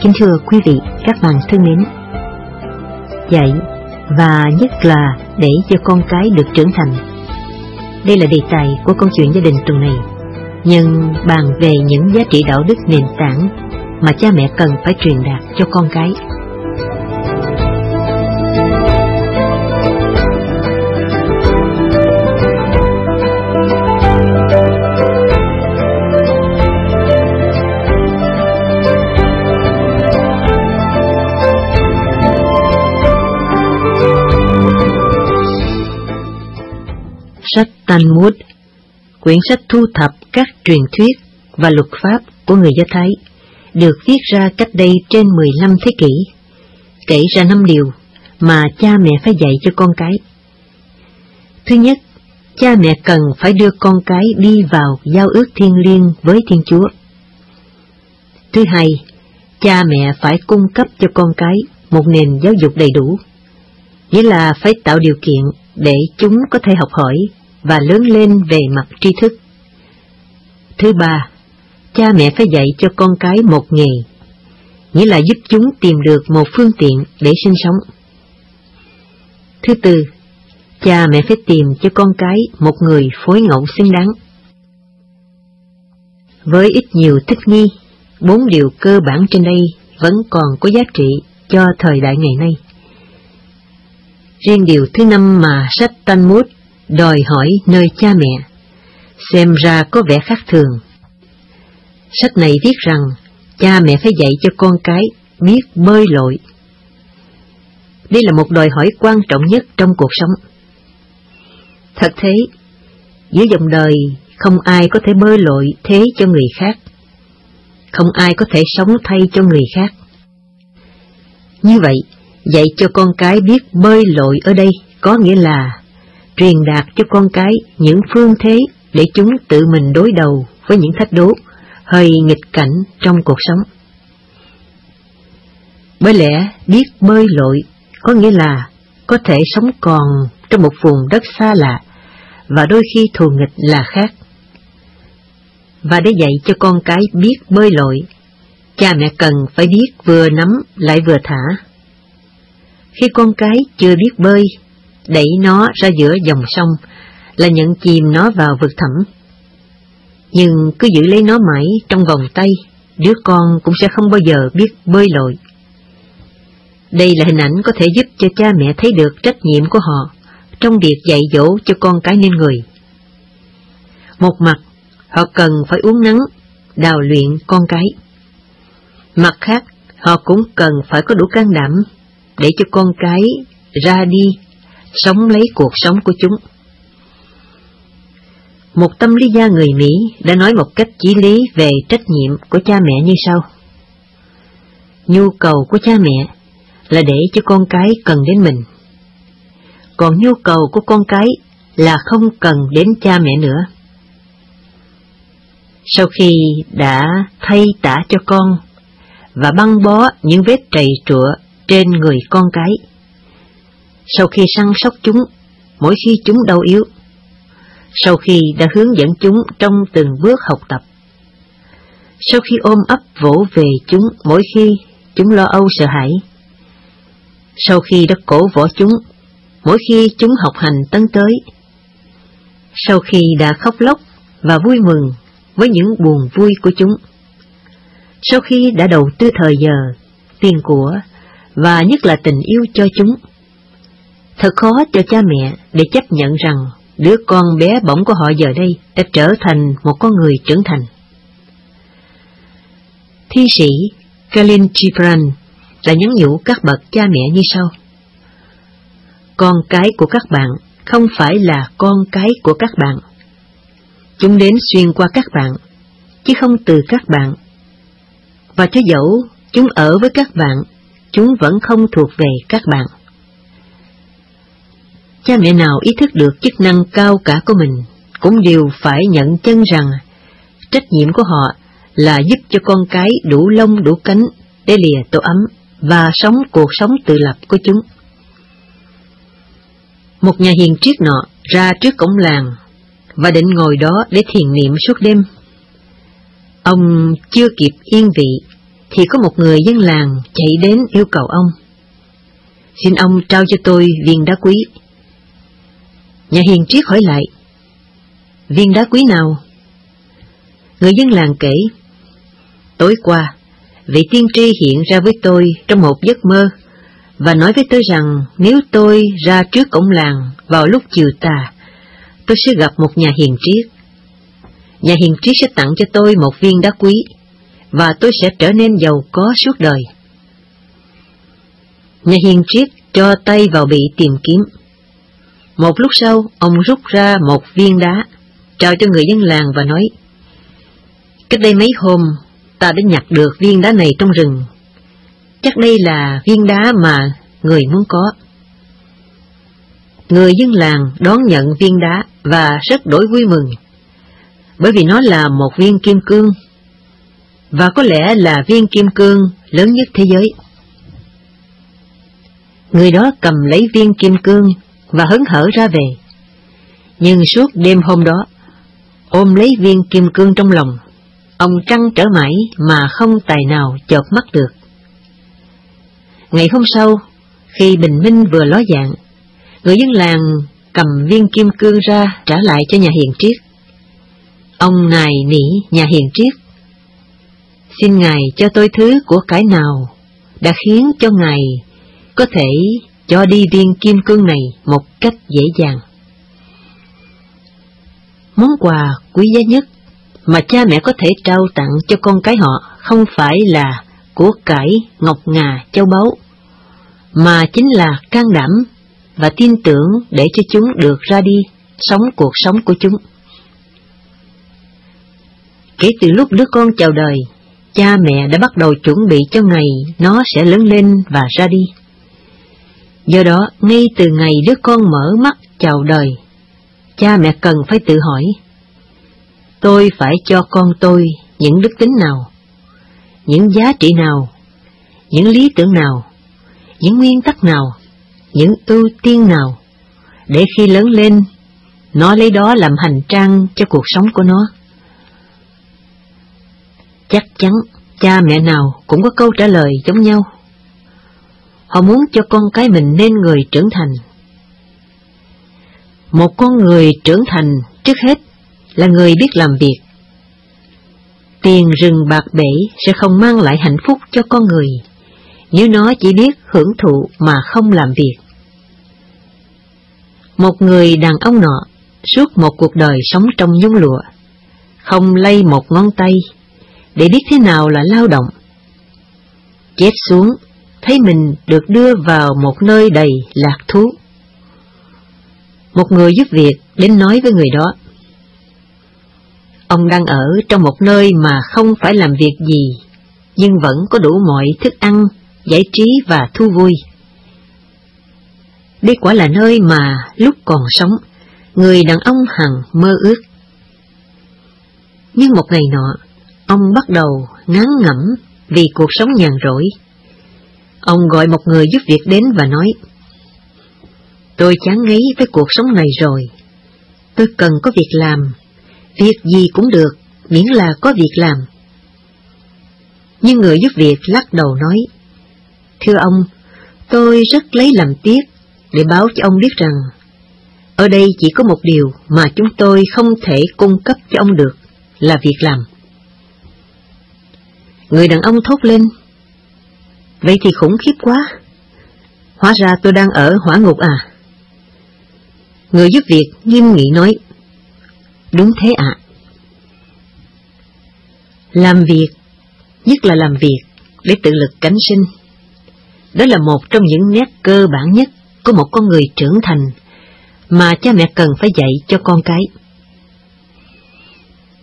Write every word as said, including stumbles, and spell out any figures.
Kính thưa quý vị, các bạn thân mến, dạy và nhất là để cho con cái được trưởng thành. Đây là đề tài của câu chuyện gia đình tuần này, nhưng bàn về những giá trị đạo đức nền tảng mà cha mẹ cần phải truyền đạt cho con cái. Sách Talmud, quyển sách thu thập các truyền thuyết và luật pháp của người Do Thái, được viết ra cách đây trên mười lăm thế kỷ, kể ra năm điều mà cha mẹ phải dạy cho con cái. Thứ nhất, cha mẹ cần phải đưa con cái đi vào giao ước thiêng liêng với Thiên Chúa. Thứ hai, cha mẹ phải cung cấp cho con cái một nền giáo dục đầy đủ, nghĩa là phải tạo điều kiện để chúng có thể học hỏi và lớn lên về mặt tri thức. Thứ ba, cha mẹ phải dạy cho con cái một nghề, nghĩa là giúp chúng tìm được một phương tiện để sinh sống. Thứ tư, cha mẹ phải tìm cho con cái một người phối ngẫu xứng đáng. Với ít nhiều thích nghi, bốn điều cơ bản trên đây vẫn còn có giá trị cho thời đại ngày nay. Riêng điều thứ năm mà sách Talmud đòi hỏi nơi cha mẹ, xem ra có vẻ khác thường. Sách này viết rằng cha mẹ phải dạy cho con cái biết bơi lội. Đây là một đòi hỏi quan trọng nhất trong cuộc sống. Thật thế, giữa dòng đời không ai có thể bơi lội thế cho người khác, không ai có thể sống thay cho người khác. Như vậy, dạy cho con cái biết bơi lội ở đây có nghĩa là truyền đạt cho con cái những phương thế để chúng tự mình đối đầu với những thách đố hơi nghịch cảnh trong cuộc sống. Bởi lẽ biết bơi lội có nghĩa là có thể sống còn trong một vùng đất xa lạ và đôi khi thù nghịch là khác. Và để dạy cho con cái biết bơi lội, cha mẹ cần phải biết vừa nắm lại vừa thả. Khi con cái chưa biết bơi, đẩy nó ra giữa dòng sông là nhận chìm nó vào vực thẳm. Nhưng cứ giữ lấy nó mãi trong vòng tay, đứa con cũng sẽ không bao giờ biết bơi lội. Đây là hình ảnh có thể giúp cho cha mẹ thấy được trách nhiệm của họ trong việc dạy dỗ cho con cái nên người. Một mặt, họ cần phải uống nắng, đào luyện con cái. Mặt khác, họ cũng cần phải có đủ can đảm để cho con cái ra đi, sống lấy cuộc sống của chúng. Một tâm lý gia người Mỹ đã nói một cách chí lý về trách nhiệm của cha mẹ như sau. Nhu cầu của cha mẹ là để cho con cái cần đến mình, còn nhu cầu của con cái là không cần đến cha mẹ nữa. Sau khi đã thay tả cho con và băng bó những vết trầy trụa trên người con cái, sau khi săn sóc chúng mỗi khi chúng đau yếu, sau khi đã hướng dẫn chúng trong từng bước học tập, sau khi ôm ấp vỗ về chúng mỗi khi chúng lo âu sợ hãi, sau khi đã cổ võ chúng mỗi khi chúng học hành tấn tới, sau khi đã khóc lóc và vui mừng với những buồn vui của chúng, sau khi đã đầu tư thời giờ, tiền của và nhất là tình yêu cho chúng. Thật khó cho cha mẹ để chấp nhận rằng đứa con bé bỏng của họ giờ đây đã trở thành một con người trưởng thành. Thi sĩ Khalil Gibran đã nhắn nhủ các bậc cha mẹ như sau. Con cái của các bạn không phải là con cái của các bạn. Chúng đến xuyên qua các bạn, chứ không từ các bạn. Và cho dẫu chúng ở với các bạn, chúng vẫn không thuộc về các bạn. Cha mẹ nào ý thức được chức năng cao cả của mình cũng đều phải nhận chân rằng trách nhiệm của họ là giúp cho con cái đủ lông đủ cánh để lìa tổ ấm và sống cuộc sống tự lập của chúng. Một nhà hiền triết nọ ra trước cổng làng và định ngồi đó để thiền niệm suốt đêm. Ông chưa kịp yên vị thì có một người dân làng chạy đến yêu cầu ông: "Xin ông trao cho tôi viên đá quý." Nhà hiền triết hỏi lại: "Viên đá quý nào?" Người dân làng kể: "Tối qua, vị tiên tri hiện ra với tôi trong một giấc mơ và nói với tôi rằng nếu tôi ra trước cổng làng vào lúc chiều tà, tôi sẽ gặp một nhà hiền triết. Nhà hiền triết sẽ tặng cho tôi một viên đá quý và tôi sẽ trở nên giàu có suốt đời." Nhà hiền triết cho tay vào bị tìm kiếm. Một lúc sau, ông rút ra một viên đá, trao cho người dân làng và nói: "Cách đây mấy hôm, ta đã nhặt được viên đá này trong rừng. Chắc đây là viên đá mà người muốn có." Người dân làng đón nhận viên đá và rất đổi vui mừng, bởi vì nó là một viên kim cương, và có lẽ là viên kim cương lớn nhất thế giới. Người đó cầm lấy viên kim cương và hớn hở ra về, nhưng suốt đêm hôm đó, ôm lấy viên kim cương trong lòng, ông trăn trở mãi mà không tài nào chợp mắt được. Ngày hôm sau, khi bình minh vừa ló dạng, người dân làng cầm viên kim cương ra trả lại cho nhà hiền triết. Ông nài nỉ nhà hiền triết: "Xin Ngài cho tôi thứ của cải nào đã khiến cho Ngài có thể cho đi viên kim cương này một cách dễ dàng." Món quà quý giá nhất mà cha mẹ có thể trao tặng cho con cái họ không phải là của cải ngọc ngà châu báu, mà chính là can đảm và tin tưởng để cho chúng được ra đi sống cuộc sống của chúng. Kể từ lúc đứa con chào đời, cha mẹ đã bắt đầu chuẩn bị cho ngày nó sẽ lớn lên và ra đi. Do đó, ngay từ ngày đứa con mở mắt chào đời, cha mẹ cần phải tự hỏi: tôi phải cho con tôi những đức tính nào, những giá trị nào, những lý tưởng nào, những nguyên tắc nào, những ưu tiên nào, để khi lớn lên, nó lấy đó làm hành trang cho cuộc sống của nó. Chắc chắn cha mẹ nào cũng có câu trả lời giống nhau. Họ muốn cho con cái mình nên người trưởng thành. Một con người trưởng thành trước hết là người biết làm việc. Tiền rừng bạc bể sẽ không mang lại hạnh phúc cho con người nếu nó chỉ biết hưởng thụ mà không làm việc. Một người đàn ông nọ suốt một cuộc đời sống trong nhung lụa, không lay một ngón tay để biết thế nào là lao động. Chết xuống, thấy mình được đưa vào một nơi đầy lạc thú. Một người giúp việc đến nói với người đó: ông đang ở trong một nơi mà không phải làm việc gì, nhưng vẫn có đủ mọi thức ăn, giải trí và thú vui. Đây quả là nơi mà lúc còn sống, người đàn ông hằng mơ ước. Nhưng một ngày nọ, ông bắt đầu ngán ngẩm vì cuộc sống nhàn rỗi. Ông gọi một người giúp việc đến và nói: tôi chán ngấy với cuộc sống này rồi. Tôi cần có việc làm, việc gì cũng được, miễn là có việc làm. Nhưng người giúp việc lắc đầu nói: thưa ông, tôi rất lấy làm tiếc để báo cho ông biết rằng ở đây chỉ có một điều mà chúng tôi không thể cung cấp cho ông được, là việc làm. Người đàn ông thốt lên: vậy thì khủng khiếp quá, hóa ra tôi đang ở hỏa ngục à? Người giúp việc nghiêm nghị nói: đúng thế ạ. À. Làm việc, nhất là làm việc để tự lực cánh sinh, đó là một trong những nét cơ bản nhất của một con người trưởng thành mà cha mẹ cần phải dạy cho con cái.